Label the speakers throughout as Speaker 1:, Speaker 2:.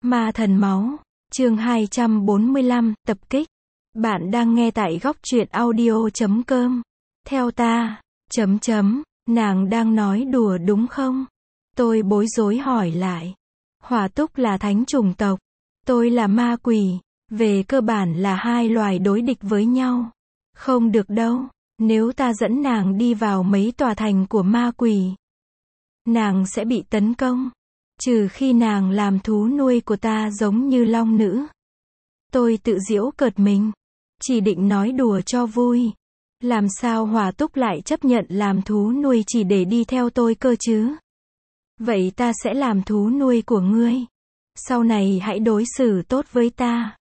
Speaker 1: Ma thần máu, chương 245, tập kích. Bạn đang nghe tại góc truyện audio.com. Theo ta, nàng đang nói đùa đúng không? Tôi bối rối hỏi lại. Hỏa túc là thánh chủng tộc, tôi là ma quỷ, về cơ bản là hai loài đối địch với nhau. Không được đâu, nếu ta dẫn nàng đi vào mấy tòa thành của ma quỷ, nàng sẽ bị tấn công. Trừ khi nàng làm thú nuôi của ta giống như long nữ. Tôi tự giễu cợt mình. Chỉ định nói đùa cho vui. Làm sao Hỏa túc lại chấp nhận làm thú nuôi chỉ để đi theo tôi cơ chứ? Vậy ta sẽ làm thú nuôi của ngươi. Sau này hãy đối xử tốt với ta.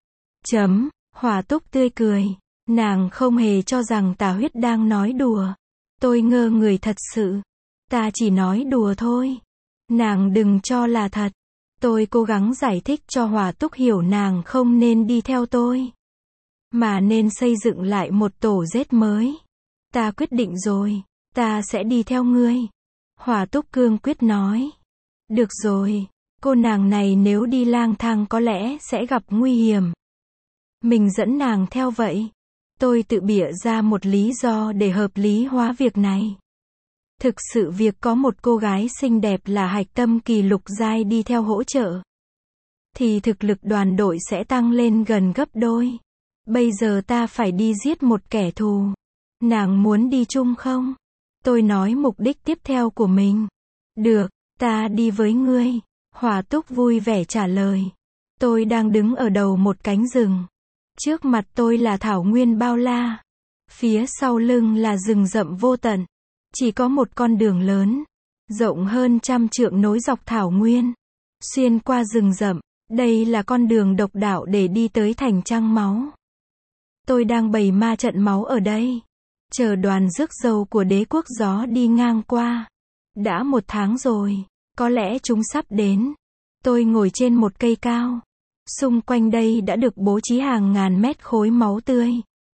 Speaker 1: Hỏa túc tươi cười. Nàng không hề cho rằng Tà Huyết đang nói đùa. Tôi ngơ người thật sự. Ta chỉ nói đùa thôi. Nàng đừng cho là thật. Tôi cố gắng giải thích cho Hỏa túc hiểu nàng không nên đi theo tôi, mà nên xây dựng lại một tổ giết mới. Ta quyết định rồi, ta sẽ đi theo ngươi. Hỏa túc cương quyết nói. Được rồi, cô nàng này nếu đi lang thang có lẽ sẽ gặp nguy hiểm. Mình dẫn nàng theo vậy. Tôi tự bịa ra một lý do để hợp lý hóa việc này. Thực sự việc có một cô gái xinh đẹp là hạch tâm kỳ lục giai đi theo hỗ trợ, thì thực lực đoàn đội sẽ tăng lên gần gấp đôi. Bây giờ ta phải đi giết một kẻ thù. Nàng muốn đi chung không? Tôi nói mục đích tiếp theo của mình. Được, ta đi với ngươi. Hỏa túc vui vẻ trả lời. Tôi đang đứng ở đầu một cánh rừng. Trước mặt tôi là thảo nguyên bao la. Phía sau lưng là rừng rậm vô tận. Chỉ có một con đường lớn, rộng hơn 100 trượng nối dọc thảo nguyên, xuyên qua rừng rậm. Đây là con đường độc đạo để đi tới thành Trăng Máu. Tôi đang bày ma trận máu ở đây, chờ đoàn rước dâu của đế quốc gió đi ngang qua. Đã 1 tháng rồi, có lẽ chúng sắp đến. Tôi ngồi trên một cây cao. Xung quanh đây đã được bố trí hàng ngàn mét khối máu tươi.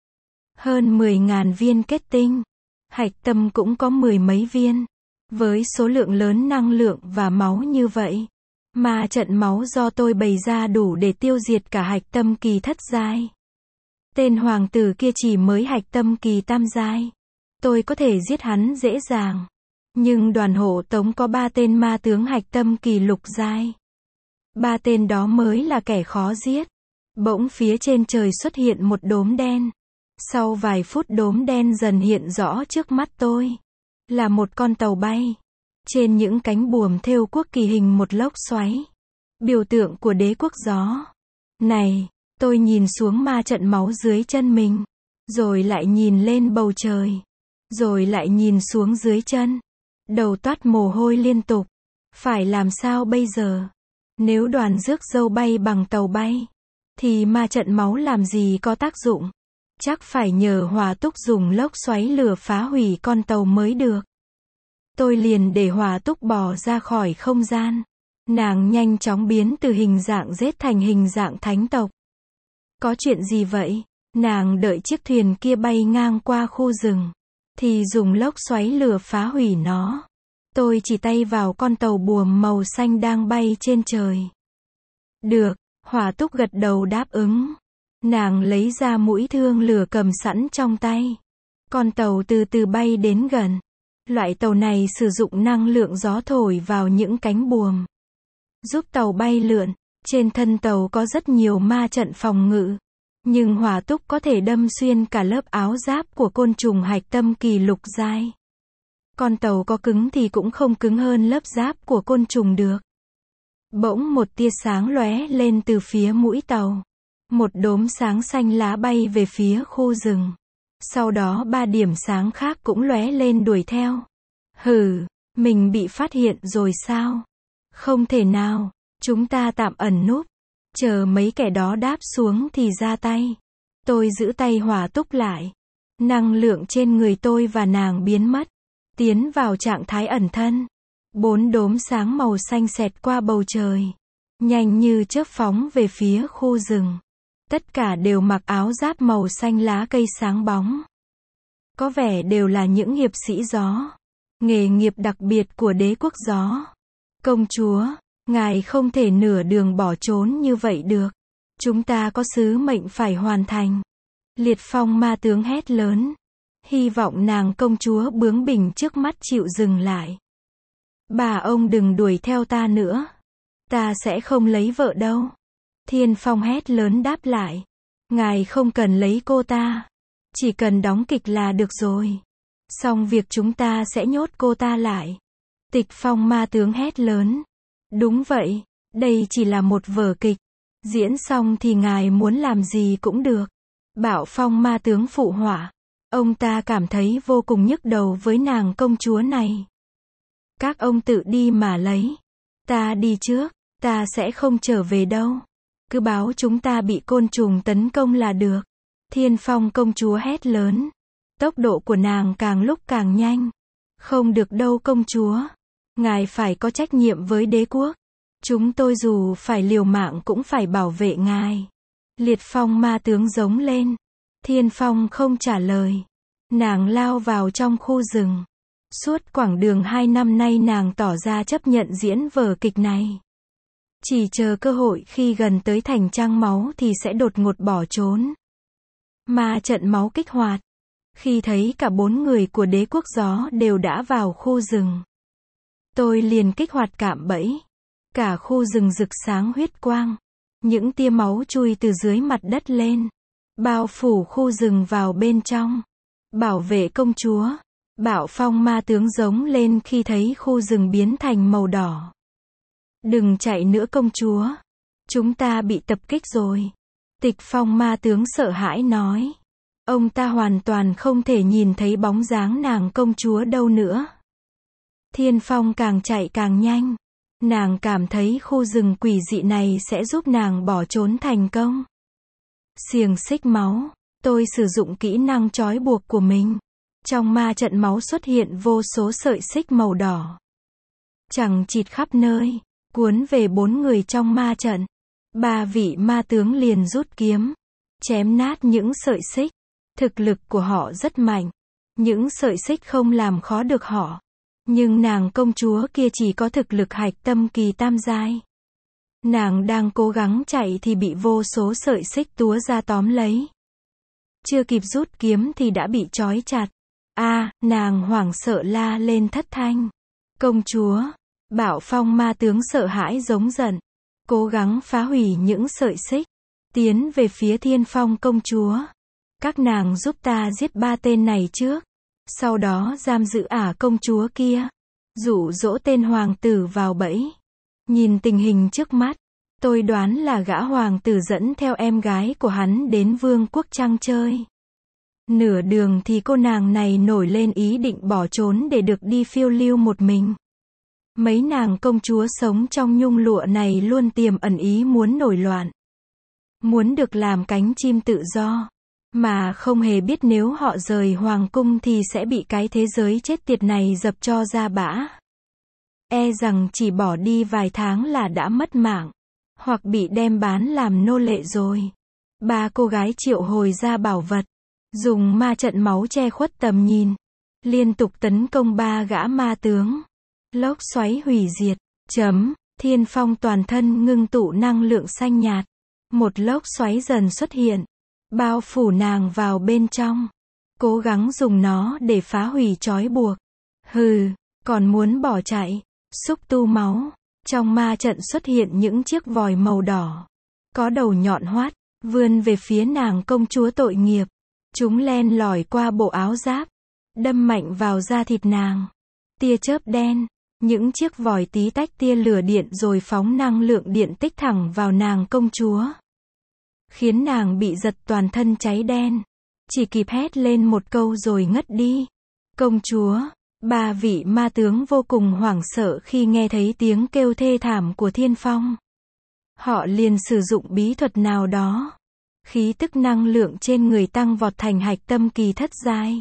Speaker 1: Hơn 10.000 viên kết tinh. Hạch tâm cũng có 10 mấy viên. Với số lượng lớn năng lượng và máu như vậy, mà trận máu do tôi bày ra đủ để tiêu diệt cả hạch tâm kỳ thất giai. Tên hoàng tử kia chỉ mới hạch tâm kỳ tam giai. Tôi có thể giết hắn dễ dàng. Nhưng đoàn hộ tống có 3 tên ma tướng hạch tâm kỳ lục giai. 3 tên đó mới là kẻ khó giết. Bỗng phía trên trời xuất hiện một đốm đen. Sau vài phút đốm đen dần hiện rõ trước mắt tôi. Là một con tàu bay. Trên những cánh buồm thêu quốc kỳ hình một lốc xoáy. Biểu tượng của đế quốc gió. Này, tôi nhìn xuống ma trận máu dưới chân mình. Rồi lại nhìn lên bầu trời. Rồi lại nhìn xuống dưới chân. Đầu toát mồ hôi liên tục. Phải làm sao bây giờ? Nếu đoàn rước dâu bay bằng tàu bay, thì ma trận máu làm gì có tác dụng? Chắc phải nhờ Hỏa túc dùng lốc xoáy lửa phá hủy con tàu mới được. Tôi liền để Hỏa túc bò ra khỏi không gian. Nàng nhanh chóng biến từ hình dạng rết thành hình dạng thánh tộc. Có chuyện gì vậy? Nàng đợi chiếc thuyền kia bay ngang qua khu rừng, thì dùng lốc xoáy lửa phá hủy nó. Tôi chỉ tay vào con tàu buồm màu xanh đang bay trên trời. Được, Hỏa túc gật đầu đáp ứng. Nàng lấy ra mũi thương lửa cầm sẵn trong tay. Con tàu từ từ bay đến gần. Loại tàu này sử dụng năng lượng gió thổi vào những cánh buồm, giúp tàu bay lượn. Trên thân tàu có rất nhiều ma trận phòng ngự. Nhưng Hỏa túc có thể đâm xuyên cả lớp áo giáp của côn trùng hạch tâm kỳ lục giai. Con tàu có cứng thì cũng không cứng hơn lớp giáp của côn trùng được. Bỗng một tia sáng lóe lên từ phía mũi tàu. Một đốm sáng xanh lá bay về phía khu rừng. Sau đó 3 điểm sáng khác cũng lóe lên đuổi theo. Hừ, mình bị phát hiện rồi sao? Không thể nào, chúng ta tạm ẩn núp. Chờ mấy kẻ đó đáp xuống thì ra tay. Tôi giữ tay Hỏa túc lại. Năng lượng trên người tôi và nàng biến mất. Tiến vào trạng thái ẩn thân. 4 đốm sáng màu xanh xẹt qua bầu trời. Nhanh như chớp phóng về phía khu rừng. Tất cả đều mặc áo giáp màu xanh lá cây sáng bóng. Có vẻ đều là những hiệp sĩ gió. Nghề nghiệp đặc biệt của đế quốc gió. Công chúa, Ngài không thể nửa đường bỏ trốn như vậy được. Chúng ta có sứ mệnh phải hoàn thành. Liệt phong ma tướng hét lớn. Hy vọng nàng công chúa bướng bỉnh trước mắt chịu dừng lại. Bà ông đừng đuổi theo ta nữa. Ta sẽ không lấy vợ đâu. Thiên Phong hét lớn đáp lại. Ngài không cần lấy cô ta. Chỉ cần đóng kịch là được rồi. Xong việc chúng ta sẽ nhốt cô ta lại. Tịch Phong ma tướng hét lớn. Đúng vậy, đây chỉ là một vở kịch. Diễn xong thì ngài muốn làm gì cũng được. Bảo Phong ma tướng phụ họa. Ông ta cảm thấy vô cùng nhức đầu với nàng công chúa này. Các ông tự đi mà lấy. Ta đi trước, ta sẽ không trở về đâu. Cứ báo chúng ta bị côn trùng tấn công là được. Thiên Phong công chúa hét lớn. Tốc độ của nàng càng lúc càng nhanh. Không được đâu công chúa. Ngài phải có trách nhiệm với đế quốc. Chúng tôi dù phải liều mạng cũng phải bảo vệ ngài. Liệt Phong ma tướng giống lên. Thiên Phong không trả lời. Nàng lao vào trong khu rừng. Suốt quãng đường 2 năm nay nàng tỏ ra chấp nhận diễn vở kịch này. Chỉ chờ cơ hội khi gần tới thành trăng máu thì sẽ đột ngột bỏ trốn. Ma trận máu kích hoạt. Khi thấy cả 4 người của đế quốc gió đều đã vào khu rừng. Tôi liền kích hoạt cạm bẫy. Cả khu rừng rực sáng huyết quang. Những tia máu chui từ dưới mặt đất lên. Bao phủ khu rừng vào bên trong. Bảo vệ công chúa. Bảo Phong ma tướng giống lên khi thấy khu rừng biến thành màu đỏ. Đừng chạy nữa công chúa. Chúng ta bị tập kích rồi. Tịch Phong ma tướng sợ hãi nói. Ông ta hoàn toàn không thể nhìn thấy bóng dáng nàng công chúa đâu nữa. Thiên Phong càng chạy càng nhanh. Nàng cảm thấy khu rừng quỷ dị này sẽ giúp nàng bỏ trốn thành công. Xiềng xích máu. Tôi sử dụng kỹ năng trói buộc của mình. Trong ma trận máu xuất hiện vô số sợi xích màu đỏ. Chằng chịt khắp nơi. Cuốn về 4 người trong ma trận. 3 vị ma tướng liền rút kiếm. Chém nát những sợi xích. Thực lực của họ rất mạnh. Những sợi xích không làm khó được họ. Nhưng nàng công chúa kia chỉ có thực lực hạch tâm kỳ tam giai. Nàng đang cố gắng chạy thì bị vô số sợi xích túa ra tóm lấy. Chưa kịp rút kiếm thì đã bị trói chặt. Nàng hoảng sợ la lên thất thanh. Công chúa. Bảo Phong ma tướng sợ hãi giống giận. Cố gắng phá hủy những sợi xích. Tiến về phía Thiên Phong công chúa. Các nàng giúp ta giết 3 tên này trước. Sau đó giam giữ công chúa kia. Dụ dỗ tên hoàng tử vào bẫy. Nhìn tình hình trước mắt. Tôi đoán là gã hoàng tử dẫn theo em gái của hắn đến vương quốc trăng chơi. Nửa đường thì cô nàng này nổi lên ý định bỏ trốn để được đi phiêu lưu một mình. Mấy nàng công chúa sống trong nhung lụa này luôn tiềm ẩn ý muốn nổi loạn. Muốn được làm cánh chim tự do. Mà không hề biết nếu họ rời hoàng cung thì sẽ bị cái thế giới chết tiệt này dập cho ra bã. E rằng chỉ bỏ đi vài tháng là đã mất mạng. Hoặc bị đem bán làm nô lệ rồi. 3 cô gái triệu hồi ra bảo vật. Dùng ma trận máu che khuất tầm nhìn. Liên tục tấn công 3 gã ma tướng. Lốc xoáy hủy diệt. Thiên Phong toàn thân ngưng tụ năng lượng xanh nhạt. Một lốc xoáy dần xuất hiện. Bao phủ nàng vào bên trong. Cố gắng dùng nó để phá hủy trói buộc. Hừ, còn muốn bỏ chạy. Xúc tu máu. Trong ma trận xuất hiện những chiếc vòi màu đỏ. Có đầu nhọn hoắt, vươn về phía nàng công chúa tội nghiệp. Chúng len lỏi qua bộ áo giáp. Đâm mạnh vào da thịt nàng. Tia chớp đen. Những chiếc vòi tí tách tia lửa điện rồi phóng năng lượng điện tích thẳng vào nàng công chúa. Khiến nàng bị giật toàn thân cháy đen. Chỉ kịp hét lên một câu rồi ngất đi. Công chúa. 3 vị ma tướng vô cùng hoảng sợ khi nghe thấy tiếng kêu thê thảm của Thiên Phong. Họ liền sử dụng bí thuật nào đó. Khí tức năng lượng trên người tăng vọt thành hạch tâm kỳ thất giai.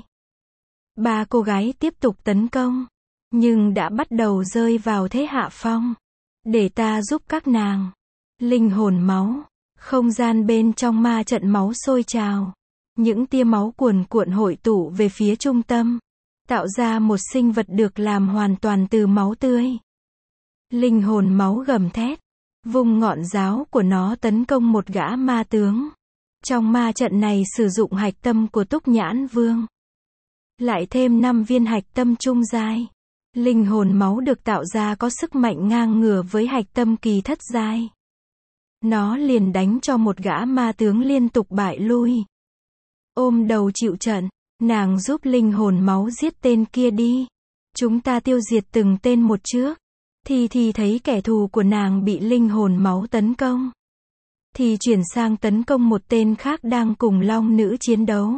Speaker 1: 3 cô gái tiếp tục tấn công. Nhưng đã bắt đầu rơi vào thế hạ phong. Để ta giúp các nàng. Linh hồn máu. Không gian bên trong ma trận máu sôi trào. Những tia máu cuồn cuộn hội tụ về phía trung tâm. Tạo ra một sinh vật được làm hoàn toàn từ máu tươi. Linh hồn máu gầm thét, vung ngọn giáo của nó tấn công một gã ma tướng. Trong ma trận này sử dụng hạch tâm của Túc Nhãn Vương. Lại thêm 5 viên hạch tâm trung giai. Linh hồn máu được tạo ra có sức mạnh ngang ngửa với hạch tâm kỳ thất giai. Nó liền đánh cho một gã ma tướng liên tục bại lui. Ôm đầu chịu trận, nàng giúp linh hồn máu giết tên kia đi. Chúng ta tiêu diệt từng tên một trước. Thì thấy kẻ thù của nàng bị linh hồn máu tấn công. Thì chuyển sang tấn công một tên khác đang cùng long nữ chiến đấu.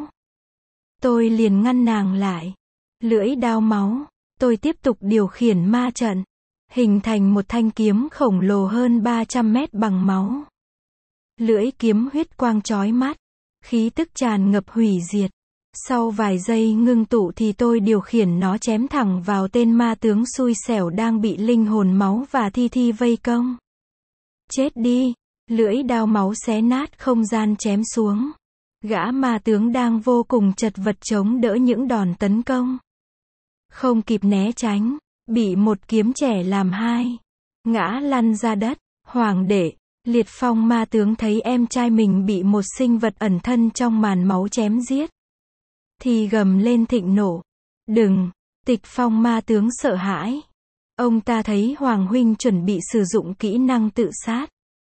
Speaker 1: Tôi liền ngăn nàng lại. Lưỡi đao máu. Tôi tiếp tục điều khiển ma trận. Hình thành một thanh kiếm khổng lồ hơn 300 mét bằng máu. Lưỡi kiếm huyết quang chói mắt. Khí tức tràn ngập hủy diệt. Sau vài giây ngưng tụ thì tôi điều khiển nó chém thẳng vào tên ma tướng xui xẻo đang bị linh hồn máu và thi vây công. Chết đi! Lưỡi đao máu xé nát không gian chém xuống. Gã ma tướng đang vô cùng chật vật chống đỡ những đòn tấn công. Không kịp né tránh, bị một kiếm trẻ làm hai. Ngã lăn ra đất. Hoàng đệ, Liệt Phong ma tướng thấy em trai mình bị một sinh vật ẩn thân trong màn máu chém giết. Thì gầm lên thịnh nộ. Đừng! Tịch Phong ma tướng sợ hãi. Ông ta thấy Hoàng huynh chuẩn bị sử dụng kỹ năng tự sát.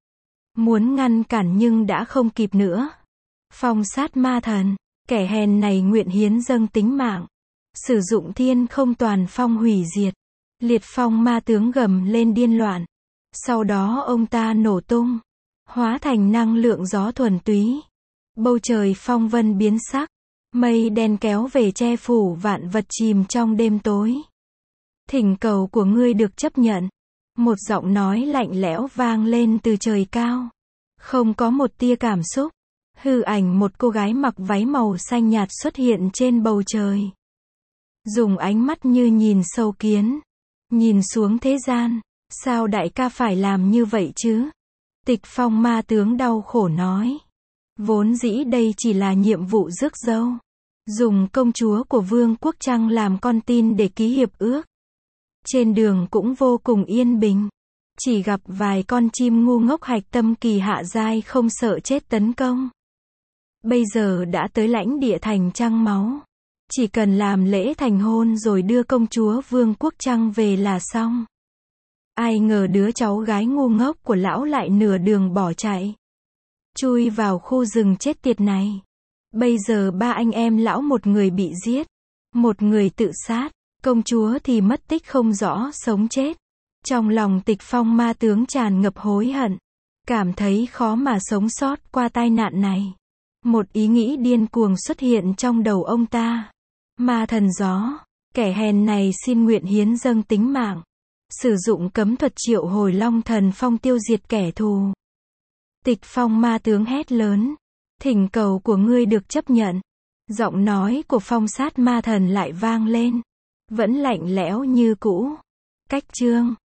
Speaker 1: Muốn ngăn cản nhưng đã không kịp nữa. Phong sát ma thần. Kẻ hèn này nguyện hiến dâng tính mạng. Sử dụng thiên không toàn phong hủy diệt. Liệt Phong ma tướng gầm lên điên loạn. Sau đó ông ta nổ tung. Hóa thành năng lượng gió thuần túy. Bầu trời phong vân biến sắc. Mây đen kéo về che phủ vạn vật chìm trong đêm tối. Thỉnh cầu của ngươi được chấp nhận. Một giọng nói lạnh lẽo vang lên từ trời cao. Không có một tia cảm xúc. Hư ảnh một cô gái mặc váy màu xanh nhạt xuất hiện trên bầu trời. Dùng ánh mắt như nhìn sâu kiến. Nhìn xuống thế gian. Sao đại ca phải làm như vậy chứ? Tịch Phong ma tướng đau khổ nói. Vốn dĩ đây chỉ là nhiệm vụ rước dâu. Dùng công chúa của Vương quốc Trăng làm con tin để ký hiệp ước. Trên đường cũng vô cùng yên bình. Chỉ gặp vài con chim ngu ngốc hạch tâm kỳ hạ giai không sợ chết tấn công. Bây giờ đã tới lãnh địa thành Trăng Máu. Chỉ cần làm lễ thành hôn rồi đưa công chúa Vương quốc Trăng về là xong. Ai ngờ đứa cháu gái ngu ngốc của lão lại nửa đường bỏ chạy. Chui vào khu rừng chết tiệt này. Bây giờ ba anh em lão, một người bị giết, một người tự sát, công chúa thì mất tích không rõ sống chết. Trong lòng Tịch Phong ma tướng tràn ngập hối hận. Cảm thấy khó mà sống sót qua tai nạn này. Một ý nghĩ điên cuồng xuất hiện trong đầu ông ta. Ma thần gió, kẻ hèn này xin nguyện hiến dâng tính mạng. Sử dụng cấm thuật triệu hồi Long Thần Phong tiêu diệt kẻ thù. Tịch Phong ma tướng hét lớn. Thỉnh cầu của ngươi được chấp nhận. Giọng nói của Phong sát ma thần lại vang lên. Vẫn lạnh lẽo như cũ. Cách chương